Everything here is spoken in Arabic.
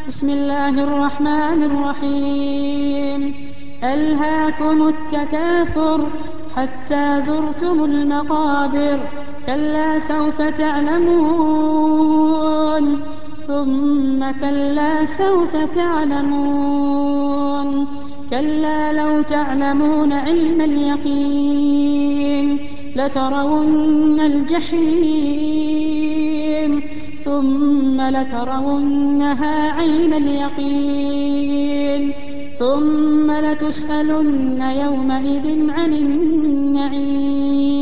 بسم الله الرحمن الرحيم ألهاكم التكاثر حتى زرتم المقابر كلا سوف تعلمون ثم كلا سوف تعلمون كلا لو تعلمون علم اليقين لترون الجحيم ثم لترونها عين اليقين ثم لتسألن يومئذ عن النعيم